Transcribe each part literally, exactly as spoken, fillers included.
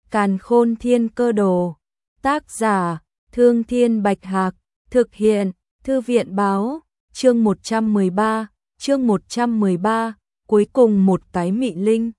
Càn Khôn Thiên Cơ Đồ. Tác giả: Thương Thiên Bạch Hạc. Thực hiện: Thư viện Báo. Chương một trăm mười ba. Chương một trăm mười ba. Cuối cùng một cái mị linh.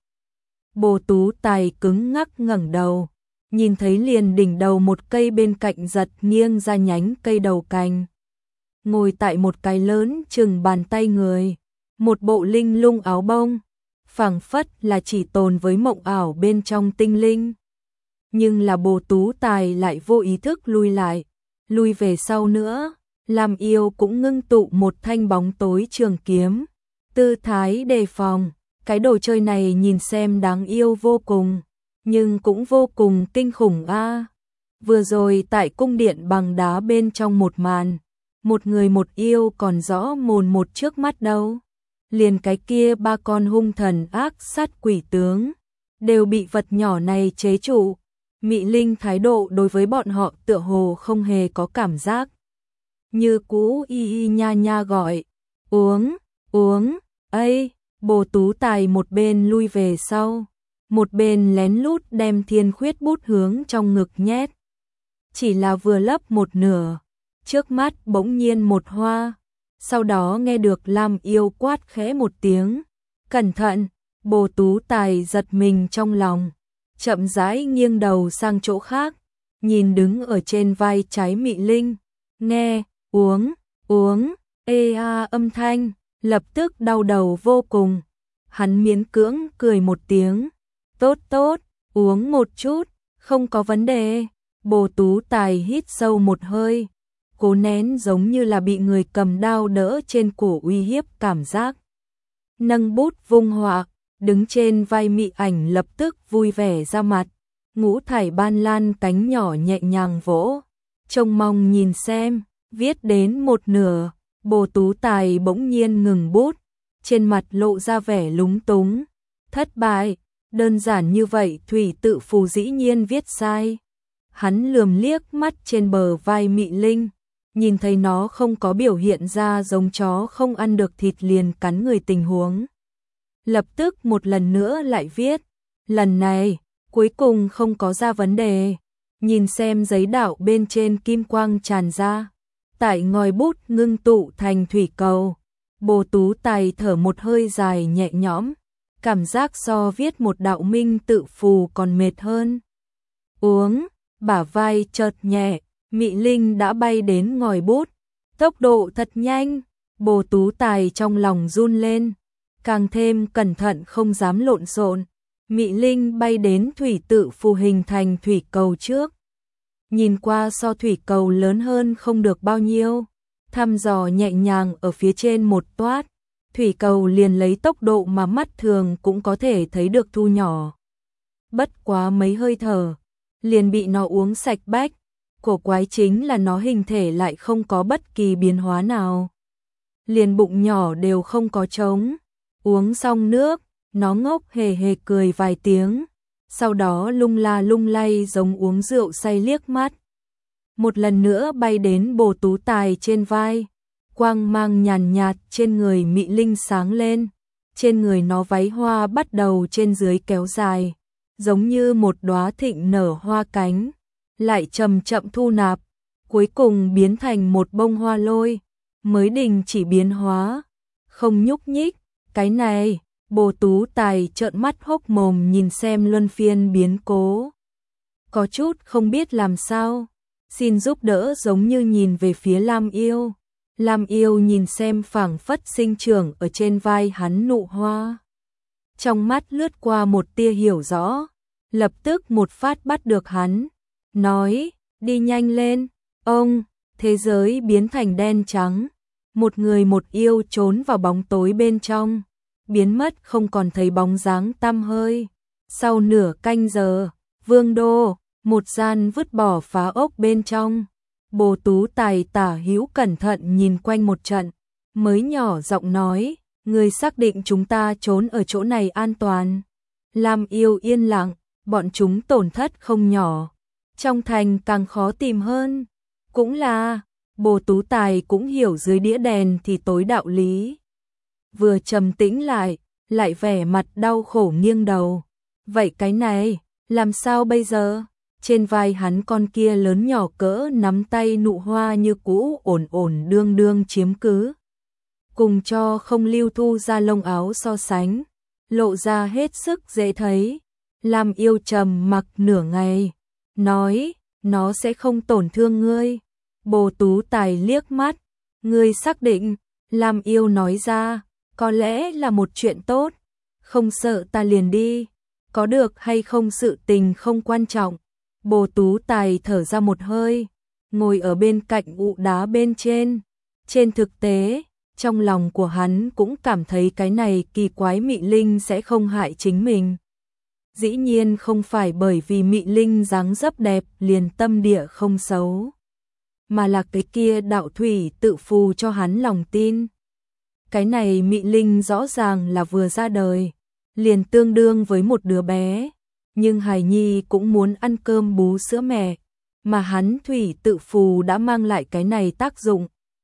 Bồ Tú Tài cứng ngắc ngẩng đầu, nhìn thấy liền đỉnh đầu một cây bên cạnh giật nghiêng ra nhánh cây đầu cành. Ngồi tại một cái lớn chừng bàn tay người, một bộ linh lung áo bông, phảng phất là chỉ tồn với mộng ảo bên trong tinh linh. Nhưng là Bồ Tú Tài lại vô ý thức lui lại, lui về sau nữa. Lam Yêu cũng ngưng tụ một thanh bóng tối trường kiếm, tư thái đề phòng. Cái đồ chơi này nhìn xem đáng yêu vô cùng, nhưng cũng vô cùng kinh khủng a. À. Vừa rồi tại cung điện bằng đá bên trong một màn, một người một yêu còn rõ mồn một trước mắt đâu. Liền cái kia ba con hung thần ác sát quỷ tướng đều bị vật nhỏ này chế trụ. Mị linh thái độ đối với bọn họ tựa hồ không hề có cảm giác. Như cũ y y nha nha gọi, uống, uống, ây. Bồ Tú Tài một bên lui về sau, một bên lén lút đem thiên khuyết bút hướng trong ngực nhét. Chỉ là vừa lấp một nửa, trước mắt bỗng nhiên một hoa, sau đó nghe được Lam Yêu quát khẽ một tiếng, cẩn thận. Bồ Tú Tài giật mình trong lòng, chậm rãi nghiêng đầu sang chỗ khác, nhìn đứng ở trên vai trái mị linh, nghe, uống, uống, ê a âm thanh. Lập tức đau đầu vô cùng. Hắn miễn cưỡng cười một tiếng. Tốt tốt, uống một chút, không có vấn đề. Bồ Tú Tài hít sâu một hơi, cố nén giống như là bị người cầm đao đỡ trên cổ uy hiếp cảm giác. Nâng bút vung họa, đứng trên vai mị ảnh lập tức vui vẻ ra mặt. Ngũ thải ban lan cánh nhỏ nhẹ nhàng vỗ, trông mong nhìn xem. Viết đến một nửa, Bồ Tú Tài bỗng nhiên ngừng bút, trên mặt lộ ra vẻ lúng túng. Thất bại, đơn giản như vậy thủy tự phù dĩ nhiên viết sai. Hắn lườm liếc mắt trên bờ vai mị linh, nhìn thấy nó không có biểu hiện ra giống chó không ăn được thịt liền cắn người tình huống. Lập tức một lần nữa lại viết, lần này, cuối cùng không có ra vấn đề. Nhìn xem giấy đạo bên trên kim quang tràn ra, tại ngòi bút ngưng tụ thành thủy cầu. Bồ Tú Tài thở một hơi dài nhẹ nhõm, cảm giác so viết một đạo minh tự phù còn mệt hơn. Uống, bả vai chợt nhẹ, mị linh đã bay đến ngòi bút, tốc độ thật nhanh. Bồ Tú Tài trong lòng run lên, càng thêm cẩn thận không dám lộn xộn. Mị linh bay đến thủy tự phù hình thành thủy cầu trước, nhìn qua so thủy cầu lớn hơn không được bao nhiêu, thăm dò nhẹ nhàng ở phía trên một toát, thủy cầu liền lấy tốc độ mà mắt thường cũng có thể thấy được thu nhỏ. Bất quá mấy hơi thở, liền bị nó uống sạch bách. Cổ quái chính là nó hình thể lại không có bất kỳ biến hóa nào, liền bụng nhỏ đều không có trống. Uống xong nước, nó ngốc hề hề cười vài tiếng, sau đó lung la lung lay giống uống rượu say liếc mắt. Một lần nữa bay đến Bồ Tú Tài trên vai, quang mang nhàn nhạt trên người mị linh sáng lên, trên người nó váy hoa bắt đầu trên dưới kéo dài, giống như một đóa thịnh nở hoa cánh, lại chậm chậm thu nạp, cuối cùng biến thành một bông hoa lôi, mới đình chỉ biến hóa, không nhúc nhích. Cái này, Bồ Tú Tài trợn mắt hốc mồm nhìn xem luân phiên biến cố, có chút không biết làm sao, xin giúp đỡ giống như nhìn về phía Lam Yêu. Lam Yêu nhìn xem phảng phất sinh trưởng ở trên vai hắn nụ hoa, trong mắt lướt qua một tia hiểu rõ, lập tức một phát bắt được hắn, nói, đi nhanh lên, ông. Thế giới biến thành đen trắng, một người một yêu trốn vào bóng tối bên trong, biến mất không còn thấy bóng dáng tăm hơi. Sau nửa canh giờ, Vương đô, một gian vứt bỏ phá ốc bên trong, Bồ Tú Tài tả hữu cẩn thận nhìn quanh một trận, mới nhỏ giọng nói, người xác định chúng ta trốn ở chỗ này an toàn. Lam Yêu yên lặng, bọn chúng tổn thất không nhỏ, trong thành càng khó tìm hơn. Cũng là, Bồ Tú Tài cũng hiểu dưới đĩa đèn thì tối đạo lý. Vừa trầm tĩnh lại, lại vẻ mặt đau khổ nghiêng đầu. Vậy cái này, Làm sao bây giờ? Trên vai hắn con kia lớn nhỏ cỡ nắm tay nụ hoa như cũ ổn ổn đương đương chiếm cứ. Cùng cho không lưu thu ra lông áo so sánh, lộ ra hết sức dễ thấy. Lam Yêu trầm mặc nửa ngày, nói, nó sẽ không tổn thương ngươi. Bồ Tú Tài liếc mắt, ngươi xác định? Lam Yêu nói ra, có lẽ là một chuyện tốt, không sợ ta liền đi, có được hay không sự tình không quan trọng. Bồ Tú Tài thở ra một hơi, ngồi ở bên cạnh ụ đá bên trên. Trên thực tế, trong lòng của hắn cũng cảm thấy cái này kỳ quái Mị Linh sẽ không hại chính mình. Dĩ nhiên không phải bởi vì Mị Linh dáng dấp đẹp liền tâm địa không xấu, mà là cái kia đạo thủy tự phù cho hắn lòng tin. Cái này Mị Linh rõ ràng là vừa ra đời, liền tương đương với một đứa bé, nhưng hài nhi cũng muốn ăn cơm bú sữa mẹ, mà hắn thủy tự phù đã mang lại cái này tác dụng.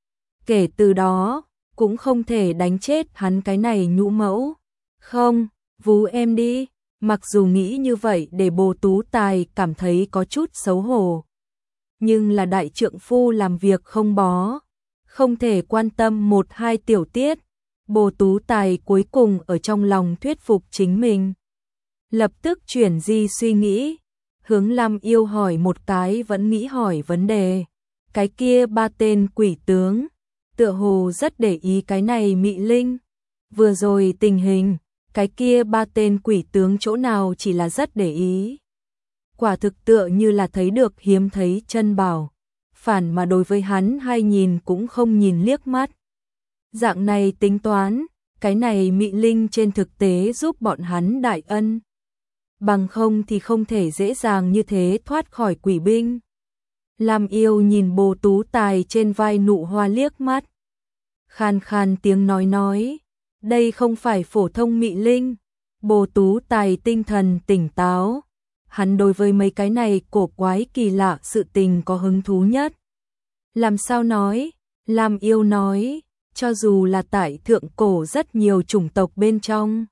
Kể từ đó, cũng không thể đánh chết hắn cái này nhũ mẫu. Không, vú em đi. Mặc dù nghĩ như vậy để Bồ Tú Tài cảm thấy có chút xấu hổ, nhưng là đại trượng phu làm việc không bó, không thể quan tâm một hai tiểu tiết. Bồ Tú Tài cuối cùng ở trong lòng thuyết phục chính mình, lập tức chuyển di suy nghĩ, hướng Lam Yêu hỏi một cái vẫn nghĩ hỏi vấn đề. Cái kia ba tên quỷ tướng, tựa hồ rất để ý cái này Mị Linh. Vừa rồi tình hình, cái kia ba tên quỷ tướng chỗ nào chỉ là rất để ý. Quả thực tựa như là thấy được hiếm thấy chân bảo, phản mà đối với hắn hay nhìn cũng không nhìn liếc mắt. Dạng này tính toán, cái này Mị Linh trên thực tế giúp bọn hắn đại ân. Bằng không thì không thể dễ dàng như thế thoát khỏi quỷ binh. Lam Yêu nhìn Bồ Tú Tài trên vai nụ hoa liếc mắt. Khan khan tiếng nói nói, đây không phải phổ thông Mị Linh. Bồ Tú Tài tinh thần tỉnh táo, hắn đối với mấy cái này cổ quái kỳ lạ sự tình có hứng thú nhất. Làm sao nói? Lam Yêu nói, cho dù là tại thượng cổ rất nhiều chủng tộc bên trong,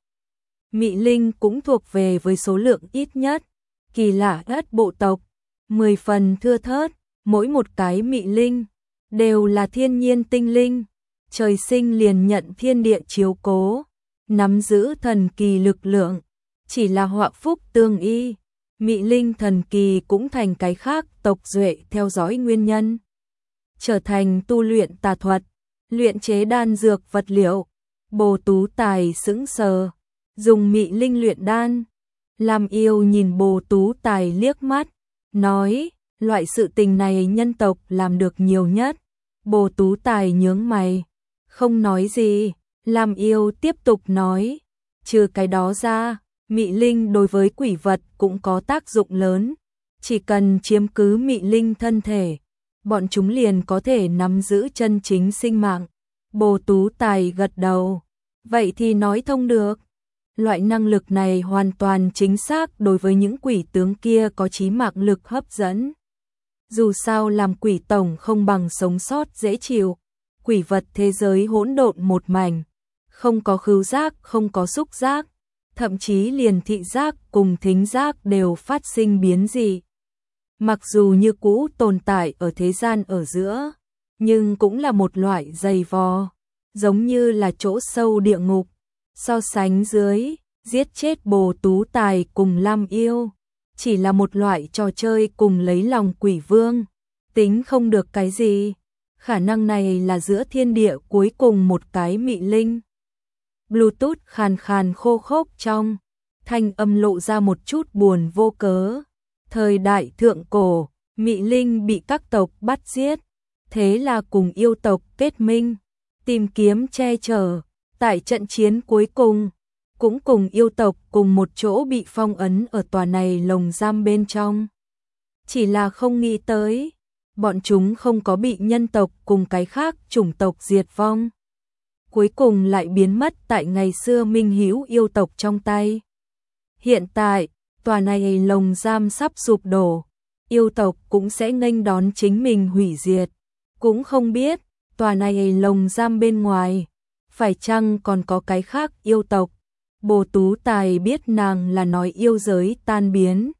Mị Linh cũng thuộc về với số lượng ít nhất, kỳ lạ nhất bộ tộc, mười phần thưa thớt, mỗi một cái Mị Linh đều là thiên nhiên tinh linh, trời sinh liền nhận thiên địa chiếu cố, nắm giữ thần kỳ lực lượng, chỉ là họa phúc tương y. Mị Linh thần kỳ cũng thành cái khác tộc duệ theo dõi nguyên nhân, trở thành tu luyện tà thuật, luyện chế đan dược vật liệu. Bồ Tú Tài sững sờ, dùng Mị Linh luyện đan. Lam Yêu nhìn Bồ Tú Tài liếc mắt, nói, loại sự tình này nhân tộc làm được nhiều nhất. Bồ Tú Tài nhướng mày, không nói gì. Lam Yêu tiếp tục nói, trừ cái đó ra, Mị Linh đối với quỷ vật cũng có tác dụng lớn, chỉ cần chiếm cứ Mị Linh thân thể, bọn chúng liền có thể nắm giữ chân chính sinh mạng. Bồ Tú Tài gật đầu, vậy thì nói thông được. Loại năng lực này hoàn toàn chính xác đối với những quỷ tướng kia có chí mạng lực hấp dẫn. Dù sao làm quỷ tổng không bằng sống sót dễ chịu, quỷ vật thế giới hỗn độn một mảnh, không có khứu giác, không có xúc giác, thậm chí liền thị giác cùng thính giác đều phát sinh biến dị. Mặc dù như cũ tồn tại ở thế gian ở giữa, nhưng cũng là một loại dày vò, giống như là chỗ sâu địa ngục. So sánh dưới, giết chết Bồ Tú Tài cùng Lam Yêu, chỉ là một loại trò chơi cùng lấy lòng quỷ vương, tính không được cái gì. Khả năng này là giữa thiên địa cuối cùng một cái Mị Linh. Bluetooth khàn khàn khô khốc trong, thanh âm lộ ra một chút buồn vô cớ. Thời đại thượng cổ, Mị Linh bị các tộc bắt giết, thế là cùng yêu tộc kết minh, tìm kiếm che chở. Tại trận chiến cuối cùng, cũng cùng yêu tộc cùng một chỗ bị phong ấn ở tòa này lồng giam bên trong. Chỉ là không nghĩ tới, bọn chúng không có bị nhân tộc cùng cái khác chủng tộc diệt vong. Cuối cùng lại biến mất tại ngày xưa minh hữu yêu tộc trong tay. Hiện tại, tòa này lồng giam sắp sụp đổ, yêu tộc cũng sẽ nghênh đón chính mình hủy diệt. Cũng không biết, tòa này lồng giam bên ngoài, phải chăng còn có cái khác yêu tộc. Bồ Tú Tài biết nàng là nói yêu giới tan biến,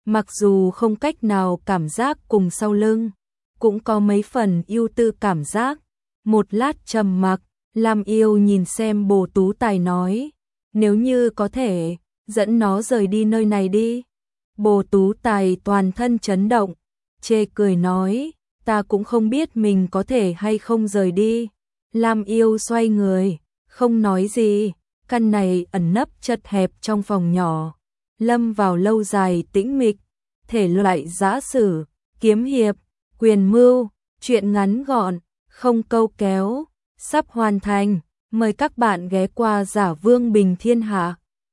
mặc dù không cách nào cảm giác cùng sau lưng, cũng có mấy phần ưu tư cảm giác. Một lát trầm mặc, Lam Yêu nhìn xem Bồ Tú Tài nói, nếu như có thể, dẫn nó rời đi nơi này đi. Bồ Tú Tài toàn thân chấn động, chê cười nói, ta cũng không biết mình có thể hay không rời đi. Lam Yêu xoay người, không nói gì, căn này ẩn nấp chật hẹp trong phòng nhỏ, lâm vào lâu dài tĩnh mịch, thể loại giã sử, kiếm hiệp, quyền mưu, truyện ngắn gọn, không câu kéo, sắp hoàn thành, mời các bạn ghé qua Giả Vương Bình Thiên Hạ.